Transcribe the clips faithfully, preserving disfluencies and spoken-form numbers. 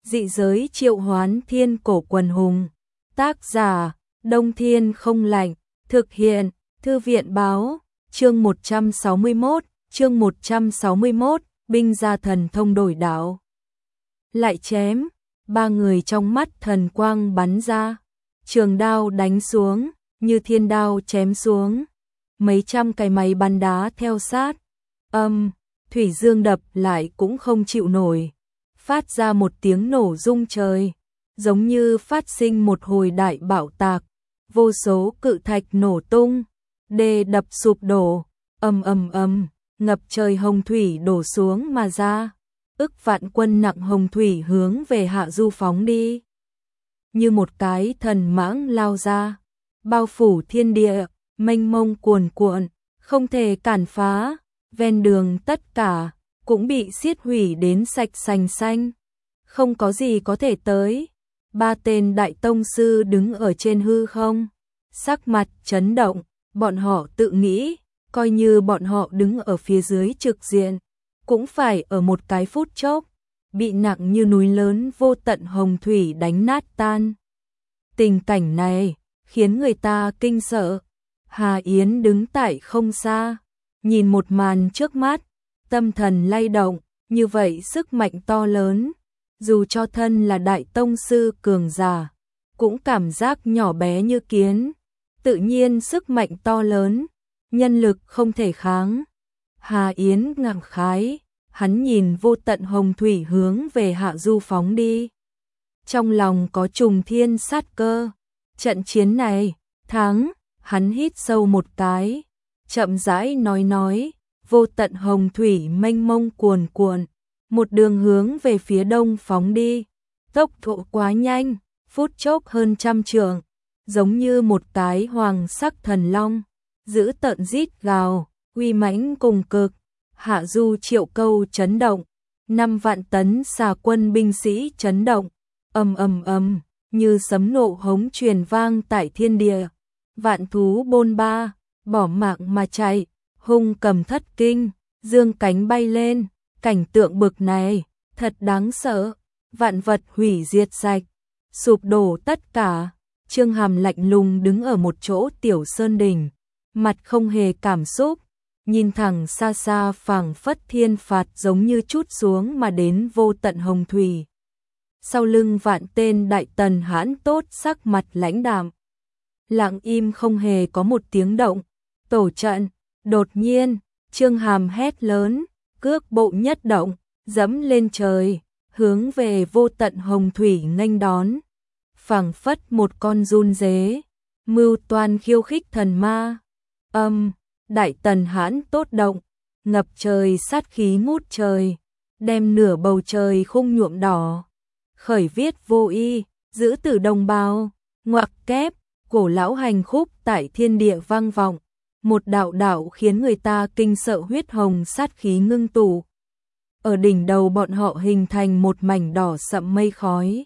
Dị giới triệu hoán thiên cổ quần hùng. Tác giả, Đông Thiên không lạnh. Thực hiện, Thư viện báo. Chương một trăm sáu mươi mốt, chương một trăm sáu mươi mốt, binh gia thần thông đổi đạo. Lại chém, ba người trong mắt thần quang bắn ra. Trường đao đánh xuống, như thiên đao chém xuống. Mấy trăm cái máy bắn đá theo sát. Âm, thủy dương đập lại cũng không chịu nổi. Phát ra một tiếng nổ rung trời, giống như phát sinh một hồi đại bạo tạc, vô số cự thạch nổ tung, đê đập sụp đổ, ầm ầm ầm, ngập trời hồng thủy đổ xuống mà ra, ức vạn quân nặng hồng thủy hướng về hạ du phóng đi. Như một cái thần mãng lao ra, bao phủ thiên địa, mênh mông cuồn cuộn, không thể cản phá, ven đường tất cả cũng bị xiết hủy đến sạch sành xanh, không có gì có thể tới. Ba tên đại tông sư đứng ở trên hư không, sắc mặt chấn động, bọn họ tự nghĩ, coi như bọn họ đứng ở phía dưới trực diện, cũng phải ở một cái phút chốc, bị nặng như núi lớn vô tận hồng thủy đánh nát tan. Tình cảnh này, khiến người ta kinh sợ. Hà Yến đứng tại không xa, nhìn một màn trước mắt, tâm thần lay động, như vậy sức mạnh to lớn, dù cho thân là đại tông sư cường giả, cũng cảm giác nhỏ bé như kiến, tự nhiên sức mạnh to lớn, nhân lực không thể kháng. Hà Yến ngạc khái, hắn nhìn vô tận hồng thủy hướng về hạ du phóng đi. Trong lòng có trùng thiên sát cơ, trận chiến này, thắng, hắn hít sâu một cái, chậm rãi nói nói. Vô tận hồng thủy mênh mông cuồn cuộn, một đường hướng về phía đông phóng đi, tốc độ quá nhanh, phút chốc hơn trăm trượng, giống như một cái hoàng sắc thần long, giữ tận rít gào, uy mãnh cùng cực. Hạ du triệu câu chấn động, năm vạn tấn xà quân binh sĩ chấn động, ầm ầm ầm, như sấm nộ hống truyền vang tại thiên địa, vạn thú bôn ba, bỏ mạng mà chạy. Hung cầm thất kinh, dương cánh bay lên, cảnh tượng bực này, thật đáng sợ, vạn vật hủy diệt sạch, sụp đổ tất cả. Trương Hàm lạnh lùng đứng ở một chỗ tiểu sơn đỉnh, mặt không hề cảm xúc, nhìn thẳng xa xa phảng phất thiên phạt giống như chút xuống mà đến vô tận hồng thủy. Sau lưng vạn tên đại tần hãn tốt sắc mặt lãnh đạm, lặng im không hề có một tiếng động, tổ trận. Đột nhiên, Trương Hàm hét lớn, cước bộ nhất động, dẫm lên trời, hướng về vô tận hồng thủy nghênh đón. Phảng phất một con giun dế, mưu toan khiêu khích thần ma. Âm, đại tần hãn tốt động, ngập trời sát khí ngút trời, đem nửa bầu trời khung nhuộm đỏ. Khởi viết vô y, giữ tử đồng bào, ngoặc kép, cổ lão hành khúc tại thiên địa vang vọng. Một đạo đạo khiến người ta kinh sợ huyết hồng sát khí ngưng tụ. Ở đỉnh đầu bọn họ hình thành một mảnh đỏ sậm mây khói.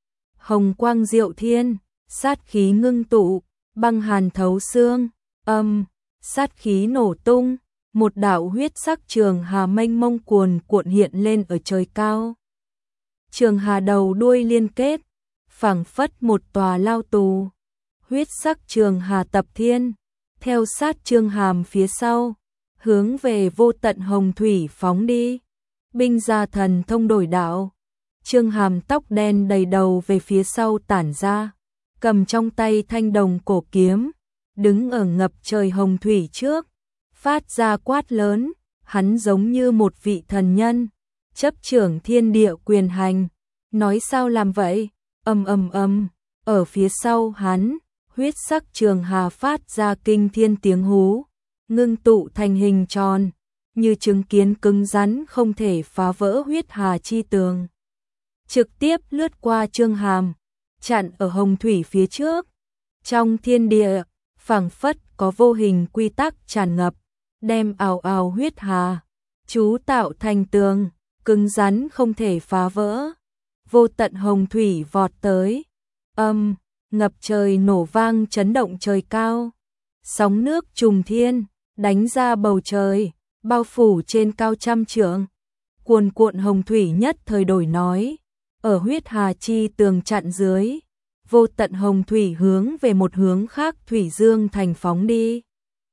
Hồng quang diệu thiên, sát khí ngưng tụ, băng hàn thấu xương, âm, sát khí nổ tung, một đạo huyết sắc trường hà mênh mông cuồn cuộn hiện lên ở trời cao. Trường hà đầu đuôi liên kết, phảng phất một tòa lao tù, huyết sắc trường hà tập thiên. Theo sát Trương Hàm phía sau, hướng về vô tận hồng thủy phóng đi. Binh gia thần thông đổi đạo. Trương Hàm tóc đen đầy đầu về phía sau tản ra, cầm trong tay thanh đồng cổ kiếm, đứng ở ngập trời hồng thủy trước, phát ra quát lớn, hắn giống như một vị thần nhân, chấp trưởng thiên địa quyền hành, nói sao làm vậy, ầm ầm ầm, ở phía sau hắn. Huyết sắc trường hà phát ra kinh thiên tiếng hú, ngưng tụ thành hình tròn, như chứng kiến cứng rắn không thể phá vỡ huyết hà chi tường. Trực tiếp lướt qua Trương Hàm, chặn ở hồng thủy phía trước. Trong thiên địa, phảng phất có vô hình quy tắc tràn ngập, đem ào ào huyết hà, chú tạo thành tường, cứng rắn không thể phá vỡ. Vô tận hồng thủy vọt tới, âm. Ngập trời nổ vang chấn động trời cao, sóng nước trùng thiên, đánh ra bầu trời, bao phủ trên cao trăm trượng. Cuồn cuộn hồng thủy nhất thời đổi nói, ở huyết hà chi tường chặn dưới, vô tận hồng thủy hướng về một hướng khác Thủy Dương Thành phóng đi.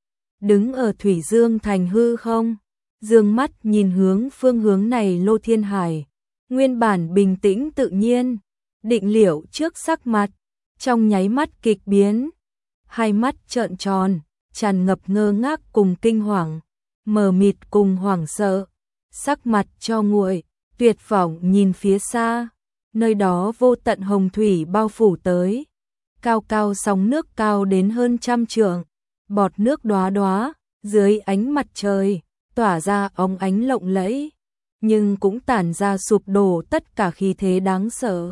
Đứng ở Thủy Dương Thành hư không, dương mắt nhìn hướng phương hướng này Lô Thiên Hải, nguyên bản bình tĩnh tự nhiên, định liệu trước sắc mặt, trong nháy mắt kịch biến, hai mắt trợn tròn, tràn ngập ngơ ngác cùng kinh hoàng, mờ mịt cùng hoảng sợ, sắc mặt cho nguội, tuyệt vọng nhìn phía xa, nơi đó vô tận hồng thủy bao phủ tới, cao cao sóng nước cao đến hơn trăm trượng, bọt nước đóa đóa, dưới ánh mặt trời, tỏa ra óng ánh lộng lẫy, nhưng cũng tản ra sụp đổ tất cả khí thế đáng sợ.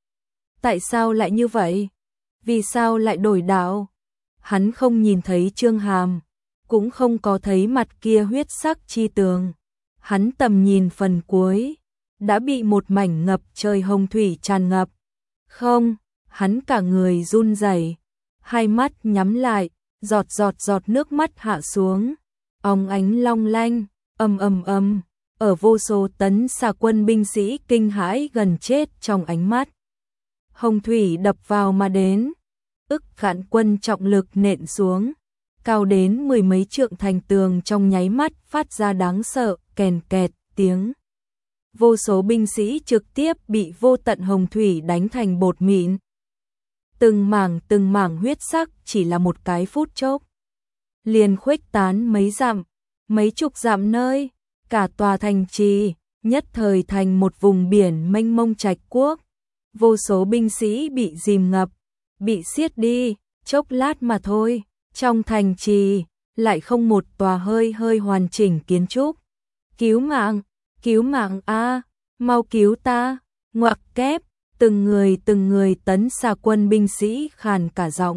Tại sao lại như vậy? Vì sao lại đổi đạo? Hắn không nhìn thấy Chương Hàm, cũng không có thấy mặt kia huyết sắc chi tường. Hắn tầm nhìn phần cuối, đã bị một mảnh ngập trời hồng thủy tràn ngập. Không, hắn cả người run rẩy, hai mắt nhắm lại, giọt giọt giọt nước mắt hạ xuống, óng ánh long lanh, ầm ầm ầm, ở vô số tấn xà quân binh sĩ kinh hãi gần chết trong ánh mắt. Hồng thủy đập vào mà đến, ức vạn quân trọng lực nện xuống, cao đến mười mấy trượng thành tường trong nháy mắt phát ra đáng sợ kèn kẹt tiếng. Vô số binh sĩ trực tiếp bị vô tận hồng thủy đánh thành bột mịn. Từng mảng từng mảng huyết sắc chỉ là một cái phút chốc, liền khuếch tán mấy dặm, mấy chục dặm nơi, cả tòa thành trì nhất thời thành một vùng biển mênh mông trạch quốc. Vô số binh sĩ bị dìm ngập, bị xiết đi, chốc lát mà thôi, trong thành trì lại không một tòa hơi hơi hoàn chỉnh kiến trúc. Cứu mạng, cứu mạng a, mau cứu ta, ngoặc kép, từng người từng người tấn xà quân binh sĩ khàn cả giọng,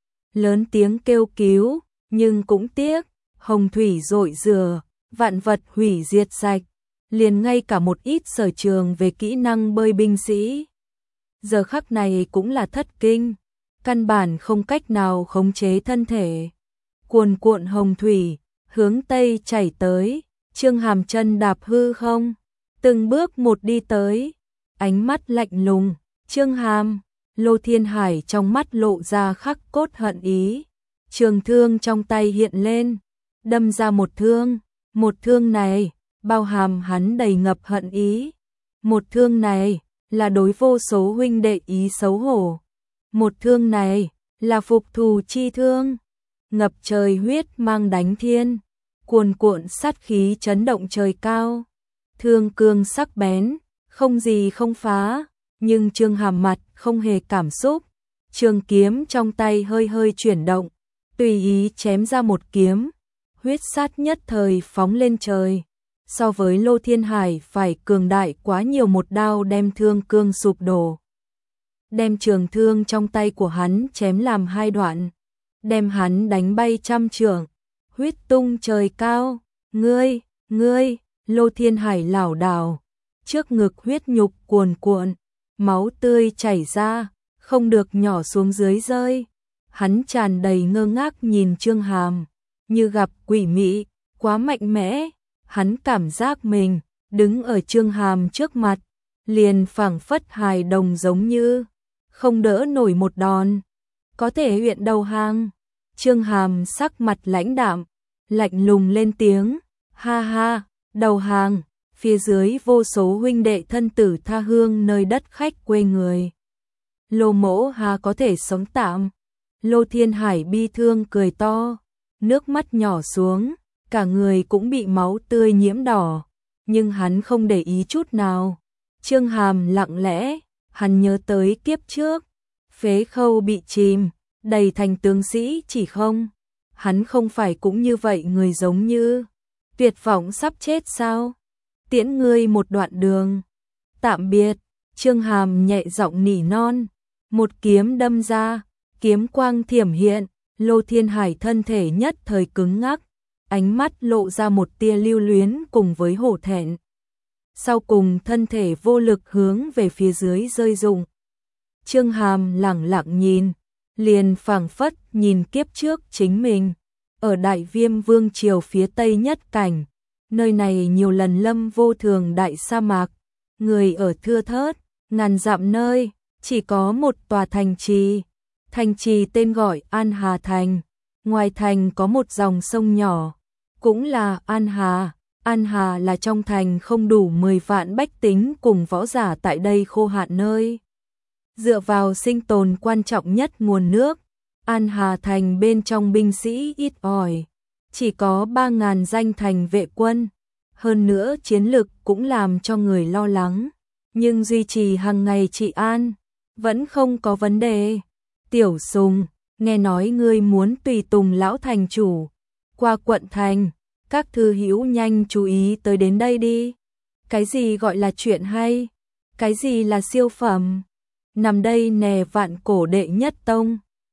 lớn tiếng kêu cứu, nhưng cũng tiếc, hồng thủy dội rửa, vạn vật hủy diệt sạch, liền ngay cả một ít sở trường về kỹ năng bơi binh sĩ giờ khắc này cũng là thất kinh, căn bản không cách nào khống chế thân thể. Cuồn cuộn hồng thủy hướng tây chảy tới, Chương Hàm chân đạp hư không, từng bước một đi tới, ánh mắt lạnh lùng. Chương Hàm, Lô Thiên Hải trong mắt lộ ra khắc cốt hận ý, trường thương trong tay hiện lên, đâm ra một thương, một thương này bao hàm hắn đầy ngập hận ý, một thương này là đối vô số huynh đệ ý xấu hổ, một thương này là phục thù chi thương, ngập trời huyết mang đánh thiên, cuồn cuộn sát khí chấn động trời cao, thương cương sắc bén, không gì không phá, nhưng Chương Hàm mặt không hề cảm xúc, trường kiếm trong tay hơi hơi chuyển động, tùy ý chém ra một kiếm, huyết sát nhất thời phóng lên trời. So với Lô Thiên Hải phải cường đại quá nhiều, một đao đem thương cương sụp đổ, đem trường thương trong tay của hắn chém làm hai đoạn, đem hắn đánh bay trăm trượng, huyết tung trời cao. Ngươi, ngươi, Lô Thiên Hải lảo đảo, trước ngực huyết nhục cuồn cuộn, máu tươi chảy ra, không được nhỏ xuống dưới rơi. Hắn tràn đầy ngơ ngác nhìn Chương Hàm, như gặp quỷ mị, quá mạnh mẽ. Hắn cảm giác mình đứng ở Chương Hàm trước mặt, liền phảng phất hài đồng giống như không đỡ nổi một đòn, có thể huyện đầu hàng. Chương Hàm sắc mặt lãnh đạm, lạnh lùng lên tiếng, ha ha, đầu hàng. Phía dưới vô số huynh đệ thân tử tha hương nơi đất khách quê người, Lô mỗ hà có thể sống tạm. Lô Thiên Hải bi thương cười to, nước mắt nhỏ xuống, cả người cũng bị máu tươi nhiễm đỏ, nhưng hắn không để ý chút nào. Chương Hàm lặng lẽ, hắn nhớ tới kiếp trước, Phế Khâu bị chìm, đầy thành tướng sĩ chỉ không, hắn không phải cũng như vậy, người giống như tuyệt vọng sắp chết sao? Tiễn ngươi một đoạn đường, tạm biệt. Chương Hàm nhẹ giọng nỉ non, một kiếm đâm ra, kiếm quang thiểm hiện, Lô Thiên Hải thân thể nhất thời cứng ngắc, ánh mắt lộ ra một tia lưu luyến cùng với hổ thẹn. Sau cùng thân thể vô lực hướng về phía dưới rơi rụng. Chương Hàm lẳng lặng nhìn, liền phảng phất nhìn kiếp trước chính mình, ở Đại Viêm Vương triều phía tây nhất cảnh, nơi này nhiều lần lâm vô thường đại sa mạc, người ở thưa thớt, ngàn dặm nơi, chỉ có một tòa thành trì. Thành trì tên gọi An Hà Thành. Ngoài thành có một dòng sông nhỏ, cũng là An Hà. An Hà là trong thành không đủ mười vạn bách tính cùng võ giả tại đây khô hạn nơi. Dựa vào sinh tồn quan trọng nhất nguồn nước, An Hà Thành bên trong binh sĩ ít ỏi, chỉ có ba ngàn danh thành vệ quân. Hơn nữa chiến lực cũng làm cho người lo lắng, nhưng duy trì hàng ngày trị an, vẫn không có vấn đề. Tiểu Sùng, nghe nói ngươi muốn tùy tùng lão thành chủ qua quận thành, các thư hữu nhanh chú ý tới đến đây đi. Cái gì gọi là chuyện hay? Cái gì là siêu phẩm? Nằm đây nè vạn cổ đệ nhất tông.